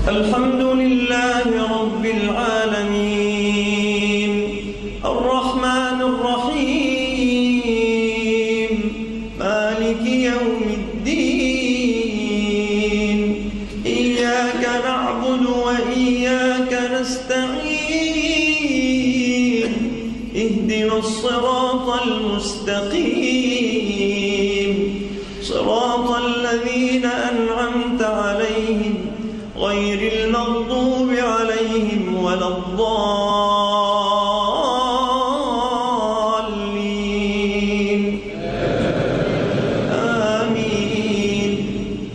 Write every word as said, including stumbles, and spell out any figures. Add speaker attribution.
Speaker 1: الحمد لله رب العالمين الرحمن الرحيم مالك يوم الدين إياك نعبد وإياك نستعين اهدنا الصراط المستقيم صراط الذين أنعمت عليهم غير المغضوب عليهم ولا الضالين